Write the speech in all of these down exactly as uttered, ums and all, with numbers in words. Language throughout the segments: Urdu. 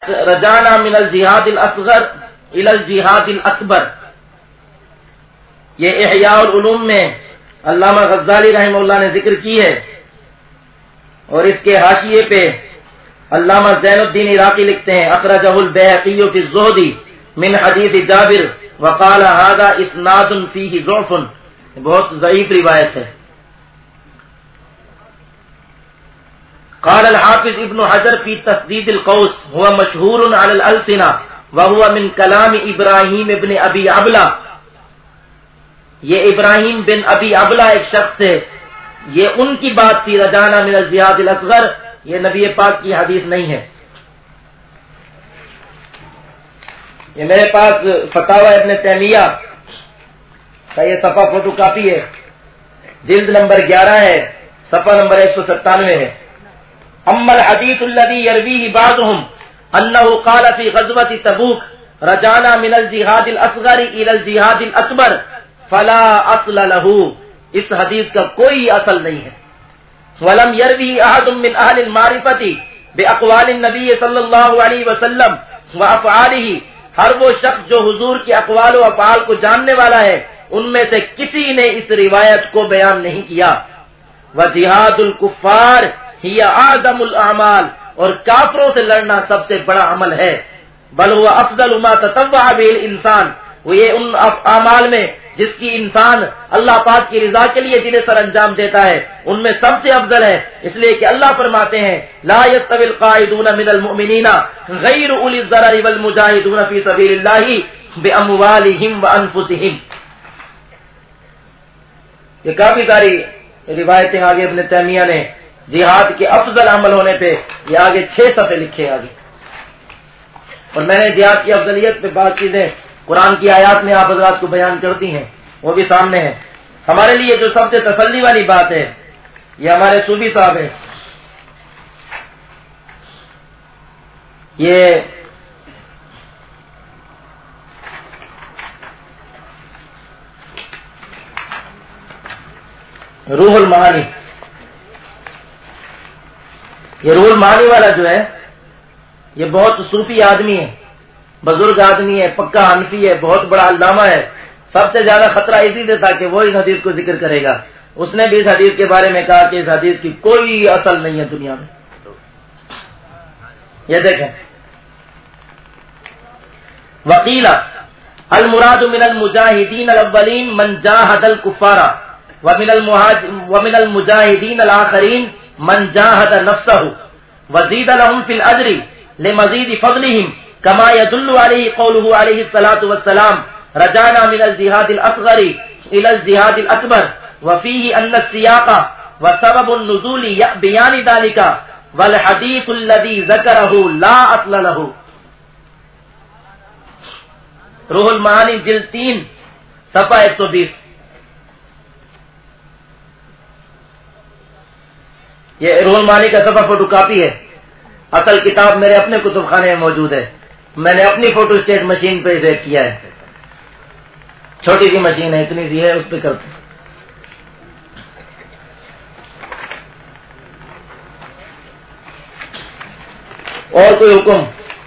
رجانا من الجہاد الاصغر الى الجہاد الاکبر، یہ احیاء العلوم میں علامہ غزالی رحمہ اللہ نے ذکر کی ہے، اور اس کے حاشیے پہ علامہ زین الدین عراقی لکھتے ہیں اخرجہ البیہقی فی الزہد من حدیث جابر وقال هذا اسناد فیہ ضعف، بہت ضعیف روایت ہے۔ قال الحافظ ابن حجر فی تسدید القوس هو مشہور علی الالسنہ وهو من کلام ابراہیم ابن ابی عبلہ، یہ ابراہیم بن ابی عبلہ ایک شخص ہے، یہ ان کی بات تھی رجانا من الجہاد الاصغر، یہ نبی پاک کی حدیث نہیں ہے۔ یہ میرے پاس فتاوی ابن تیمیہ کا یہ صفحہ فوٹو کاپی ہے، جلد نمبر گیارہ ہے، صفحہ نمبر ایک سو ستانوے ہے۔ اما الحدیث الذي يرويه بعضهم انه قال في غزوة تبوک رجانا من الجہاد الاصغر الى الجہاد الاکبر فلا اصل له، اس حدیث کا کوئی اصل نہیں ہے۔ ولم يروه احد من اهل المعرفة باقوال النبي صلی اللہ علیہ وسلم وافعاله، ہر وہ شخص جو حضور کے اقوال و افعال کو جاننے والا ہے ان میں سے کسی نے اس روایت کو بیان نہیں کیا۔ وجہاد الکفار ہی اعظم الاعمال، اور کافروں سے لڑنا سب سے بڑا عمل ہے۔ بل هو افضل ما تطوع به الانسان، وہ یہ ان اعمال میں جس کی انسان اللہ پاک کی رضا کے لیے جنہیں سر انجام دیتا ہے ان میں سب سے افضل ہے، اس لیے کہ اللہ فرماتے ہیں لا يستوي القاعدون من المؤمنین غیر اولی الضرر والمجاہدون فی سبیل اللہ باموالہم وانفسہم۔ یہ کافی ساری روایتیں آگے ابن تیمیہ نے جہاد کے افضل عمل ہونے پہ یہ آگے چھ صفحے لکھے آگے، اور میں نے جہاد کی افضلیت پہ بات چیزیں قرآن کی آیات میں آپ حضرات کو بیان کرتی ہیں، وہ بھی سامنے ہے۔ ہمارے لیے جو سب سے تسلی والی بات ہے یہ ہمارے صوفی صاحب ہیں، یہ روح المعانی، یہ روح المعانی والا جو ہے یہ بہت صوفی آدمی ہے، بزرگ آدمی ہے، پکا حنفی ہے، بہت بڑا علامہ ہے۔ سب سے زیادہ خطرہ اسی سے تھا کہ وہ اس حدیث کو ذکر کرے گا، اس نے بھی اس حدیث کے بارے میں کہا کہ اس حدیث کی کوئی اصل نہیں ہے دنیا میں۔ یہ دیکھیں وقیل المراد من المجاہدین الاولین من جاہد الکفار ومن ومن المجاہدین الآخرین من جاہد نفسہ وزید لهم فی الاجر لمزید فضلهم كما يدل عليه قوله عليه الصلاة والسلام رجعنا من الجهاد الأصغر إلى الجهاد الأكبر، وفيه أن السياق وسبب النزول بيان ذلك والحديث الذي ذكره لا أصل له۔ روح المعانی جلد تین صفحہ ایک سو بیس، یہ روح المعانی کا صفحہ فوٹو کاپی ہے، اصل کتاب میرے اپنے کتب خانے میں موجود ہے، میں نے اپنی فوٹو اسٹیٹ مشین پہ سیو کیا ہے، چھوٹی سی مشین ہے، اتنی سی ہے، اس پہ کرتے ہیں۔ اور کوئی حکم؟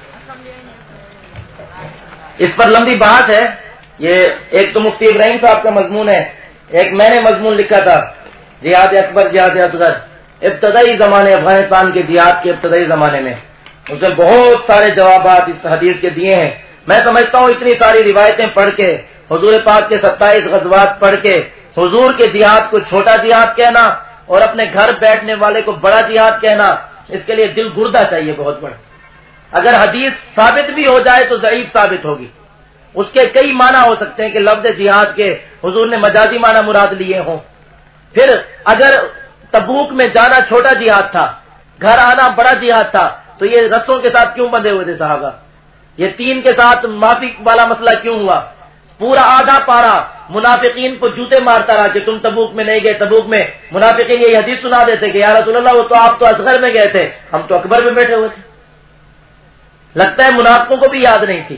اس پر لمبی بات ہے، یہ ایک تو مفتی ابراہیم صاحب کا مضمون ہے، ایک میں نے مضمون لکھا تھا جہاد اکبر جہاد اصغر، ابتدائی زمانے افغانستان کے جہاد کے ابتدائی زمانے میں، اس میں بہت سارے جوابات اس حدیث کے دیے ہیں۔ میں سمجھتا ہوں اتنی ساری روایتیں پڑھ کے، حضور پاک کے ستائیس غزوات پڑھ کے، حضور کے جہاد کو چھوٹا جہاد کہنا اور اپنے گھر بیٹھنے والے کو بڑا جہاد کہنا، اس کے لیے دل گردہ چاہیے بہت بڑا۔ اگر حدیث ثابت بھی ہو جائے تو ضعیف ثابت ہوگی، اس کے کئی معنی ہو سکتے ہیں کہ لفظ جہاد کے حضور نے مجازی معنی مراد لیے ہوں۔ پھر اگر تبوک میں جانا چھوٹا جہاد تھا، گھر آنا بڑا جہاد تھا، تو یہ رسوں کے ساتھ کیوں بندھے ہوئے تھے صحابہ؟ یہ تین کے ساتھ معافی والا مسئلہ کیوں ہوا؟ پورا آدھا پارا منافقین کو جوتے مارتا رہا کہ تم تبوک میں نہیں گئے، تبوک میں منافقین یہی حدیث سنا دیتے کہ یا رسول اللہ وہ تو آپ تو اصغر میں گئے تھے، ہم تو اکبر میں بیٹھے ہوئے تھے۔ لگتا ہے منافقوں کو بھی یاد نہیں تھی۔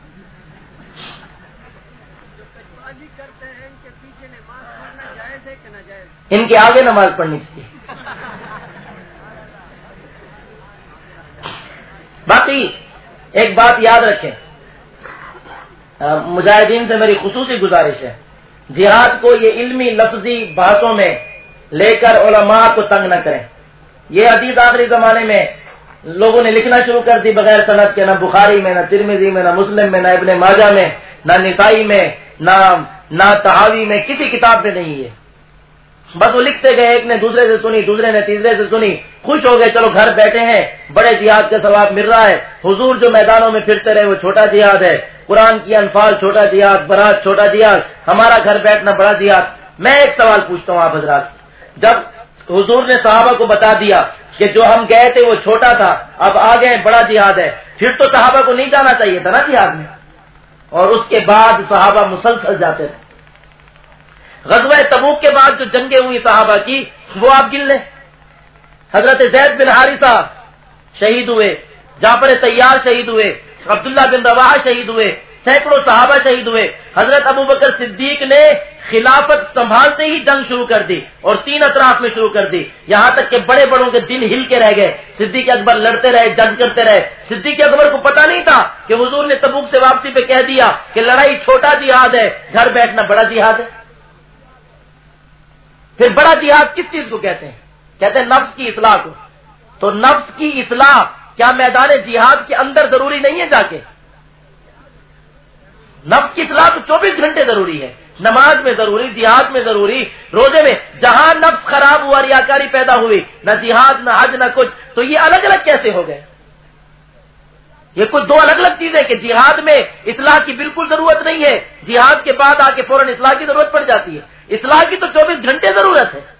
ان کے آگے نماز پڑھنی چاہیے۔ باقی ایک بات یاد رکھیں، مجاہدین سے میری خصوصی گزارش ہے، جہاد کو یہ علمی لفظی باتوں میں لے کر علماء کو تنگ نہ کریں۔ یہ حدیث آخری زمانے میں لوگوں نے لکھنا شروع کر دی بغیر سند کے، نہ بخاری میں، نہ ترمذی میں، نہ مسلم میں، نہ ابن ماجہ میں، نہ نسائی میں، نہ نہ تحاوی میں، کسی کتاب میں نہیں ہے۔ بس وہ لکھتے گئے، ایک نے دوسرے سے سنی، دوسرے نے تیسرے سے سنی، خوش ہو گئے، چلو گھر بیٹھے ہیں، بڑے جہاد کا ثواب مل رہا ہے۔ حضور جو میدانوں میں پھرتے رہے وہ چھوٹا جہاد ہے، قرآن کی انفال چھوٹا جہاد، برات چھوٹا جہاد، ہمارا گھر بیٹھنا بڑا جہاد۔ میں ایک سوال پوچھتا ہوں آپ حضرات، جب حضور نے صحابہ کو بتا دیا کہ جو ہم گئے تھے وہ چھوٹا تھا، اب آگے بڑا جہاد ہے، پھر تو صحابہ کو نہیں جانا چاہیے تھا نا جہاد میں، اور اس کے بعد صحابہ مسلسل جاتے تھے۔ غزوہ تبوک کے بعد جو جنگیں ہوئی صحابہ کی وہ آپ گن لیں، حضرت زید بن حارثہ شہید ہوئے، جعفر طیار شہید ہوئے، عبداللہ بن رواحہ شہید ہوئے، سینکڑوں صحابہ شہید ہوئے۔ حضرت ابوبکر صدیق نے خلافت سنبھالتے ہی جنگ شروع کر دی اور تین اطراف میں شروع کر دی، یہاں تک کہ بڑے بڑوں کے دل ہل کے رہ گئے۔ صدیق اکبر لڑتے رہے، جنگ کرتے رہے۔ صدیق اکبر کو پتا نہیں تھا کہ حضور نے تبوک سے واپسی پہ کہہ دیا کہ لڑائی چھوٹا جہاد ہے، گھر بیٹھنا بڑا جہاد ہے۔ پھر بڑا جہاد کس چیز کو کہتے ہیں؟ کہتے ہیں نفس کی اصلاح کو۔ تو نفس کی اصلاح کیا میدان جہاد کے اندر ضروری نہیں ہے؟ جا کے نفس کی اصلاح تو چوبیس گھنٹے ضروری ہے، نماز میں ضروری، جہاد میں ضروری، روزے میں۔ جہاں نفس خراب ہوا، ریاکاری پیدا ہوئی، نہ جہاد نہ حج نہ کچھ، تو یہ الگ الگ کیسے ہو گئے؟ یہ کچھ دو الگ الگ چیزیں کہ جہاد میں اصلاح کی بالکل ضرورت نہیں ہے، جہاد کے بعد آ کے فوراً اصلاح کی ضرورت پڑ جاتی ہے۔ اصلاح کی تو چوبیس گھنٹے ضرورت ہے۔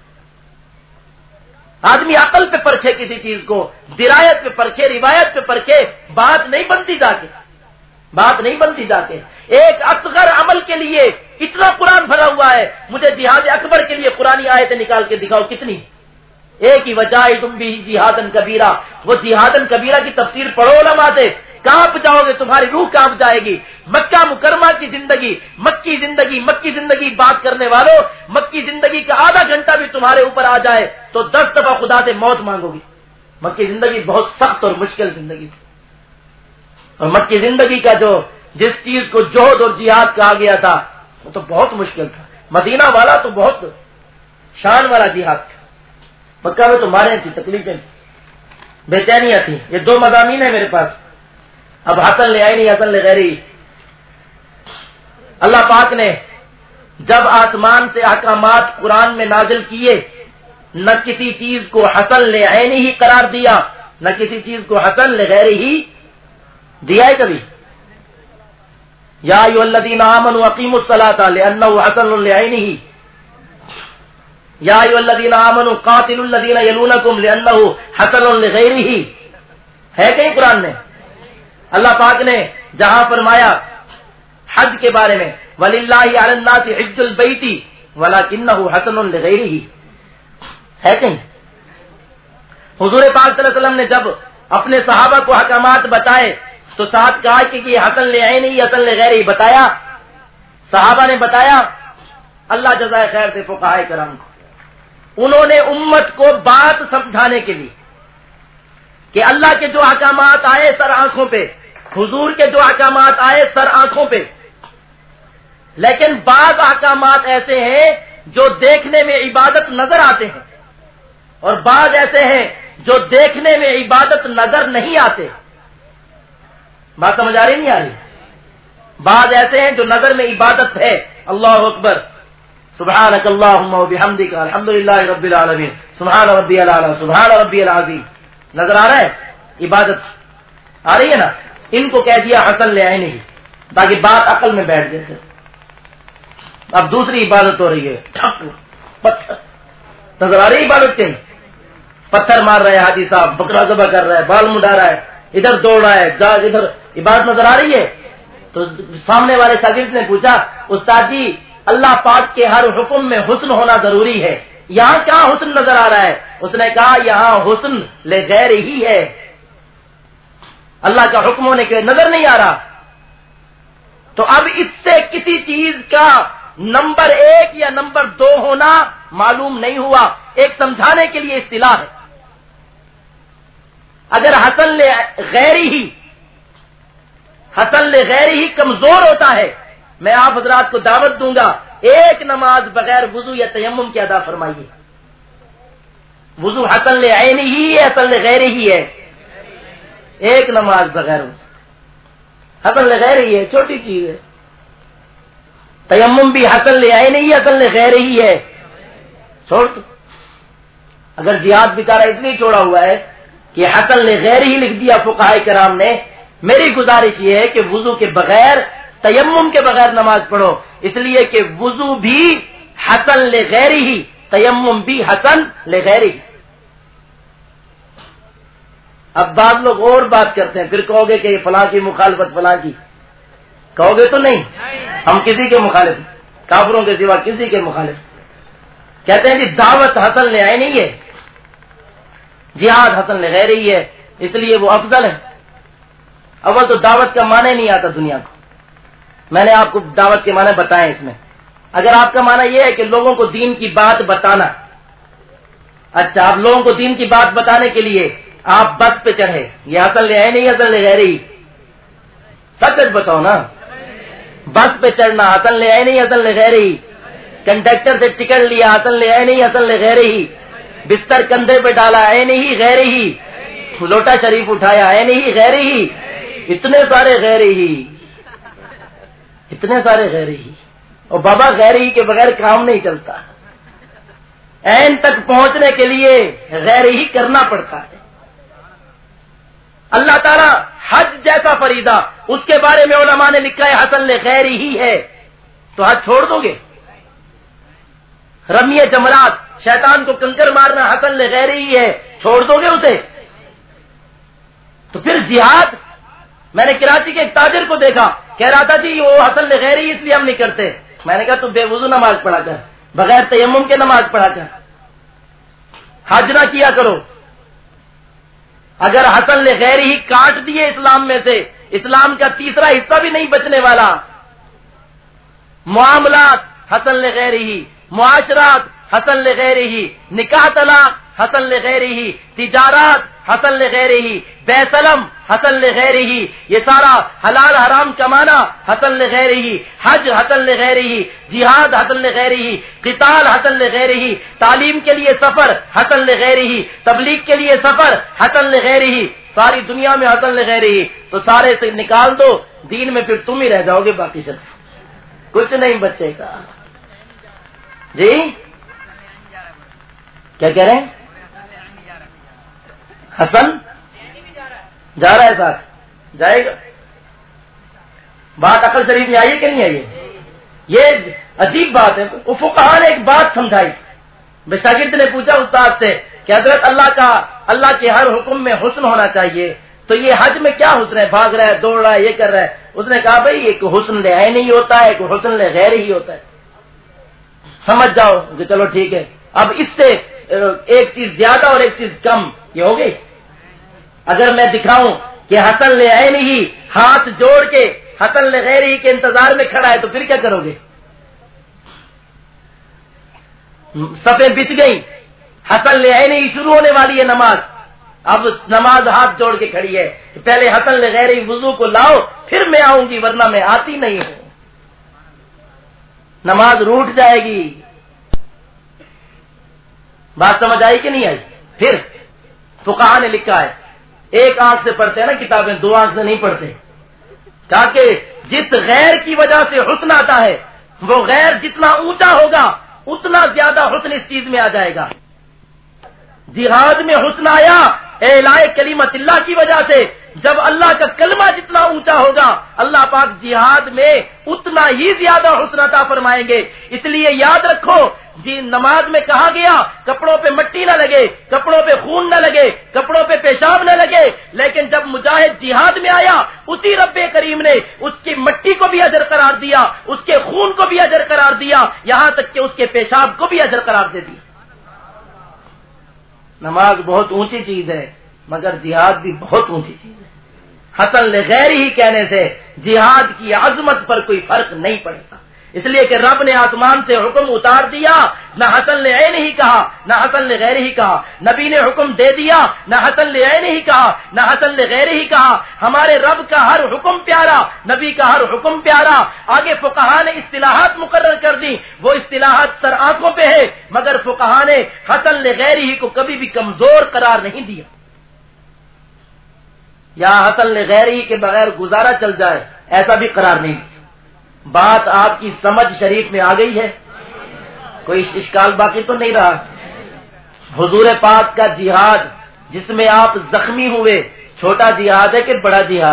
آدمی عقل پہ پرکھے کسی چیز کو، درایت پہ پرکھے، روایت پہ پرکھے، بات نہیں بنتی جا کے، بات نہیں بنتی جا کے۔ ایک اصغر عمل کے لیے اتنا قرآن بھرا ہوا ہے، مجھے جہاد اکبر کے لیے قرآنی آیتیں نکال کے دکھاؤ کتنی۔ ایک ہی وجہ تم بھی جہادن کبیرہ، وہ جہادن کبیرہ کی تفسیر پڑھو علماء سے، کانپ جاؤ گے، تمہاری روح کانپ جائے گی۔ مکہ مکرمہ کی زندگی، مکی زندگی، مکی زندگی بات کرنے والوں، مکی زندگی کا آدھا گھنٹہ بھی تمہارے اوپر آ جائے تو دس دفعہ خدا سے موت مانگو گی۔ مکی زندگی بہت سخت اور مشکل زندگی تھی، اور مکی زندگی کا جو جس چیز کو جوہد اور جہاد کہا گیا تھا وہ تو بہت مشکل تھا۔ مدینہ والا تو بہت شان والا جہاد تھا، مکہ میں تو مارے تھی، تکلیفیں تھی، بے چینیاں تھیں۔ یہ دو مضامین ہیں میرے پاس، اب حسن لے آئی نہیں، حسن لے غیری۔ اللہ پاک نے جب آسمان سے احکامات قرآن میں نازل کیے، نہ کسی چیز کو حسن لے عینی ہی قرار دیا، نہ کسی چیز کو حسن لے غیری ہی دیا ہے کبھی۔ یا ایھا الذین آمنوا اقیموا الصلاۃ لأنہ حسن لعینہ، یا ایھا الذین آمنوا قاتلوا الذین یلونکم لأنہ حسن لغیرہ، ہے کہیں قرآن میں؟ اللہ پاک نے جہاں فرمایا حج کے بارے میں وَلِلَّهِ عَلَى النَّاسِ حِجُّ الْبَيْتِ وَلَكِنَّهُ حَسَنٌ لِغَيْرِهِ، ہے کہیں؟ حضور پاک صلی اللہ علیہ وسلم نے جب اپنے صحابہ کو احکامات بتائے تو ساتھ کہا کہ یہ حسن لعینہ حسن لغیرہ بتایا، صحابہ نے بتایا، اللہ جزائے خیر سے فقہائے کرام کو، انہوں نے امت کو بات سمجھانے کے لیے کہ اللہ کے جو احکامات آئے سر آنکھوں پہ، حضور کے جو احکامات آئے سر آنکھوں پہ، لیکن بعض احکامات ایسے ہیں جو دیکھنے میں عبادت نظر آتے ہیں، اور بعض ایسے ہیں جو دیکھنے میں عبادت نظر نہیں آتے۔ بات سمجھ آ رہی نہیں آ رہی؟ بعض ایسے ہیں جو نظر میں عبادت ہے، اللہ اکبر، سبحانک اللہم وبحمدک الحمدللہ رب العالمین، سبحان ربی الاعلی، سبحان ربی العظیم، نظر آ رہا ہے؟ عبادت آ رہی ہے نا؟ ان کو کہہ دیا حسن لعینہ تاکہ بات عقل میں بیٹھ جائے۔ اب دوسری عبادت ہو رہی ہے، پتھر، نظر آ رہی عبادت کہیں؟ پتھر مار رہا ہے حاجی صاحب، بکرا ذبح کر رہا ہے، بال مڈا رہا ہے، ادھر دوڑ رہا ہے، جا ادھر، عبادت نظر آ رہی ہے؟ تو سامنے والے شاگرد نے پوچھا استاد جی اللہ پاک کے ہر حکم میں حسن ہونا ضروری ہے، یہاں کہاں حسن نظر آ رہا ہے؟ اس نے کہا یہاں حسن لغیر ہی ہے، اللہ کا حکم ہونے کے نظر نہیں آ رہا۔ تو اب اس سے کسی چیز کا نمبر ایک یا نمبر دو ہونا معلوم نہیں ہوا، ایک سمجھانے کے لیے اصطلاح ہے۔ اگر حسن لغیر ہی حسن لغیر ہی کمزور ہوتا ہے. میں آپ حضرات کو دعوت دوں گا ایک نماز بغیر وضو یا تیمم کے ادا فرمائیے. وضو حسن لعین ہی ہے حسن لغیر ہی ہے؟ ایک نماز بغیر وضو حسن لغیر ہی ہے، چھوٹی چیز ہے. تیمم بھی حسن لعین ہی حسن لغیر ہی ہے. چھوڑ دو. اگر جہاد بیچارہ اس لیے چھوڑا ہوا ہے کہ حسن لغیر ہی لکھ دیا فقہاء کرام نے، میری گزارش یہ ہے کہ وضو کے بغیر تیمم کے بغیر نماز پڑھو، اس لیے کہ وضو بھی حسن لغیر ہی، تیمم بھی حسن لغیر ہی. اب بعض لوگ اور بات کرتے ہیں، پھر کہو گے کہ یہ فلاں کی مخالفت فلاں کی، کہو گے تو نہیں. ہم کسی کے مخالف، کافروں کے سوا کسی کے مخالف. کہتے ہیں کہ دعوت حسن لعین ہی ہے، جہاد حسن لغیر ہی ہے، اس لیے وہ افضل ہے. اول تو دعوت کا معنی نہیں آتا دنیا کو. میں نے آپ کو دعوت کے معنی بتائے اس میں. اگر آپ کا معنی یہ ہے کہ لوگوں کو دین کی بات بتانا، اچھا آپ لوگوں کو دین کی بات بتانے کے لیے آپ بس پہ چڑھے، یہ حسن لعین ہی حسن لغیر ہی؟ سچ سچ بتاؤ نا. بس پہ چڑھنا حسن لعین ہی حسن لغیر ہی؟ کنڈکٹر سے ٹکٹ لیا حسن لعین ہی حسن لغیر ہی؟ بستر کندھے پہ ڈالا عین ہی غیر ہی؟ لوٹا شریف اٹھایا عین ہی غیر ہی؟ اتنے سارے غیر ہی، اتنے سارے غیر ہی. اور بابا غیر ہی کے بغیر کام نہیں چلتا. عین تک پہنچنے کے لیے غیر ہی کرنا پڑتا ہے. اللہ تعالیٰ حج جیسا فریضہ اس کے بارے میں علماء نے لکھا ہے حسن لغیر ہی ہے، تو حج چھوڑ دو گے؟ رمی جمرات، شیطان کو کنکر مارنا حسن لغیر ہی ہے، چھوڑ دو گے اسے؟ تو پھر جہاد، میں نے کراچی کے ایک تاجر کو دیکھا کہہ رہا تھا جی وہ حسن لغیر ہی اس لیے ہم نہیں کرتے. میں نے کہا تم بے وضو نماز پڑھا کر، بغیر تیمم کے نماز پڑھا کر، حج نہ کیا کرو. اگر حسن لغیر ہی کاٹ دیے اسلام میں سے، اسلام کا تیسرا حصہ بھی نہیں بچنے والا. معاملات حسن لغیر ہی، معاشرات حسن لغیر ہی، نکاح طلاق حسن لغیر ہی، تجارات حسن لغیر ہی، بے سلم حسن لغیر ہی، یہ سارا حلال حرام کمانا حسن لغیر ہی، حج حسن لغیر ہی، جہاد حسن لغیر ہی، قتال حسن لغیر ہی، تعلیم کے لیے سفر حسن لغیر ہی، تبلیغ کے لیے سفر حسن لغیر ہی، ساری دنیا میں حسن لغیر ہی. تو سارے سے نکال دو دین میں، پھر تم ہی رہ جاؤ گے، باقی سب کچھ نہیں بچے گا. جی کیا کہہ رہے ہیں؟ حسن جا رہا ہے، ساتھ جائے گا. بات عقل شریف میں آئی ہے کہ نہیں آئی ہے؟ یہ عجیب بات ہے. فقہاء نے ایک بات سمجھائی. شاگرد نے پوچھا استاد سے کہ حضرت اللہ کا اللہ کے ہر حکم میں حسن ہونا چاہیے، تو یہ حج میں کیا حسن ہے؟ بھاگ رہا ہے، دوڑ رہا ہے، یہ کر رہا ہے. اس نے کہا بھائی ایک حسن لعین ہی ہوتا ہے، ایک حسن لغیر ہی ہوتا ہے. سمجھ جاؤ کہ چلو ٹھیک ہے. اب اس سے ایک چیز زیادہ اور ایک چیز کم یہ ہو گئی. اگر میں دکھاؤں کہ حسن لعین ہی ہاتھ جوڑ کے حسن لغیر ہی کے انتظار میں کھڑا ہے تو پھر کیا کرو گے؟ صفیں بچ گئی، حسن لعین ہی شروع ہونے والی ہے نماز. اب نماز ہاتھ جوڑ کے کھڑی ہے، پہلے حسن لغیر ہی وضو کو لاؤ پھر میں آؤں گی، ورنہ میں آتی نہیں ہوں. نماز روٹ جائے گی. بات سمجھ آئی کہ نہیں آئی؟ پھر فقہاء نے لکھا ہے ایک آنکھ سے پڑھتے ہیں نا کتابیں، دو آنکھ سے نہیں پڑھتے، تاکہ جس غیر کی وجہ سے حسن آتا ہے وہ غیر جتنا اونچا ہوگا اتنا زیادہ حسن اس چیز میں آ جائے گا. جہاد میں حسن آیا اعلاء کلمت اللہ کی وجہ سے. جب اللہ کا کلمہ جتنا اونچا ہوگا اللہ پاک جہاد میں اتنا ہی زیادہ حسن عطا فرمائیں گے. اس لیے یاد رکھو جی نماز میں کہا گیا کپڑوں پہ مٹی نہ لگے، کپڑوں پہ خون نہ لگے، کپڑوں پہ پیشاب نہ لگے. لیکن جب مجاہد جہاد میں آیا اسی رب کریم نے اس کی مٹی کو بھی اجر قرار دیا، اس کے خون کو بھی اجر قرار دیا، یہاں تک کہ اس کے پیشاب کو بھی اجر قرار دے دیا. نماز بہت اونچی چیز ہے مگر جہاد بھی بہت اونچی چیز ہے. حسن لغیر ہی کہنے سے جہاد کی عظمت پر کوئی فرق نہیں پڑتا. اس لیے کہ رب نے آسمان سے حکم اتار دیا، نہ حسن لعین ہی کہا نہ حسن لغیر ہی کہا، نبی نے حکم دے دیا، نہ حسن لعین ہی کہا نہ حسن لغیر ہی کہا۔ ہمارے رب کا ہر حکم پیارا، نبی کا ہر حکم پیارا۔ آگے فقہا نے اصطلاحات مقرر کر دی، وہ اصطلاحات سر آنکھوں پہ ہے، مگر فقہا نے حسن لغیر ہی کو کبھی بھی کمزور قرار نہیں دیا۔ یا حسن لغیر ہی کے بغیر گزارا چل جائے، ایسا بھی قرار نہیں دیا۔ بات آپ کی سمجھ شریف میں آ گئی ہے؟ کوئی اشکال باقی تو نہیں رہا؟ حضور پاک کا جہاد جس میں آپ زخمی ہوئے، چھوٹا جہاد ہے کہ بڑا جہاد؟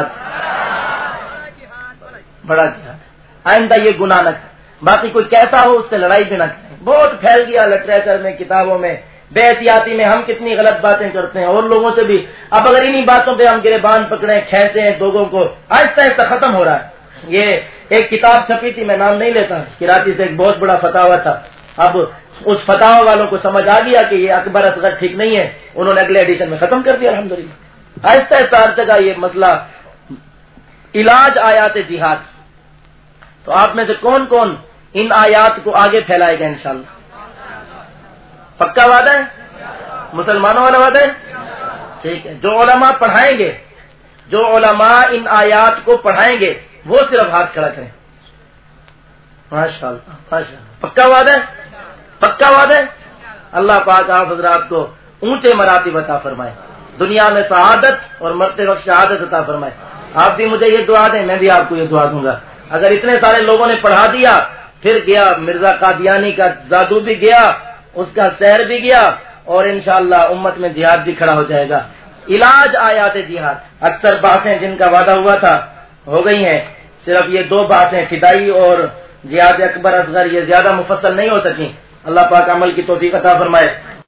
بڑا جہاد۔ آئندہ یہ گناہ نہ کریں، باقی کوئی کیسا ہو اس سے لڑائی بھی نہ کریں۔ بہت پھیل گیا لٹریچر میں، کتابوں میں، بے احتیاطی میں ہم کتنی غلط باتیں کرتے ہیں اور لوگوں سے بھی۔ اب اگر انہی باتوں پہ ہم گریبان پکڑیں، کھینچے ہیں لوگوں کو، آہستہ آہستہ ختم ہو رہا ہے۔ یہ ایک کتاب چھپی تھی، میں نام نہیں لیتا، کراچی سے ایک بہت بڑا فتاوا تھا۔ اب اس فتاوا والوں کو سمجھ آ گیا کہ یہ اکبر اصغر ٹھیک نہیں ہے، انہوں نے اگلے ایڈیشن میں ختم کر دیا الحمدللہ۔ آہستہ آہستہ ہر جگہ یہ مسئلہ علاج آیات جہاد۔ تو آپ میں سے کون کون ان آیات کو آگے پھیلائے گا انشاءاللہ؟ پکا وعدہ ہے؟ مسلمانوں والا وعدہ ہے؟ ٹھیک ہے۔ جو علماء پڑھائیں گے، جو علماء ان آیات کو پڑھائیں گے وہ صرف ہاتھ کھڑا کریں۔ ماشاء اللہ ماشاء اللہ، پکا وعدہ ہے؟ پکا وعدہ ہے؟ اللہ پاک آپ حضرات کو اونچے مراتب عطا فرمائے، دنیا میں سعادت اور مرتے وقت شہادت عطا فرمائے۔ آپ بھی مجھے یہ دعا دیں، میں بھی آپ کو یہ دعا دوں گا۔ اگر اتنے سارے لوگوں نے پڑھا دیا، پھر گیا مرزا قادیانی کا جادو بھی گیا، اس کا سحر بھی گیا، اور انشاءاللہ امت میں جہاد بھی کھڑا ہو جائے گا۔ علاج آیات جہاد۔ اکثر باتیں جن کا وعدہ ہوا تھا ہو گئی ہیں، صرف یہ دو باتیں فدائی اور جہاد اکبر اصغر یہ زیادہ مفصل نہیں ہو سکیں۔ اللہ پاک عمل کی توفیق عطا فرمائے۔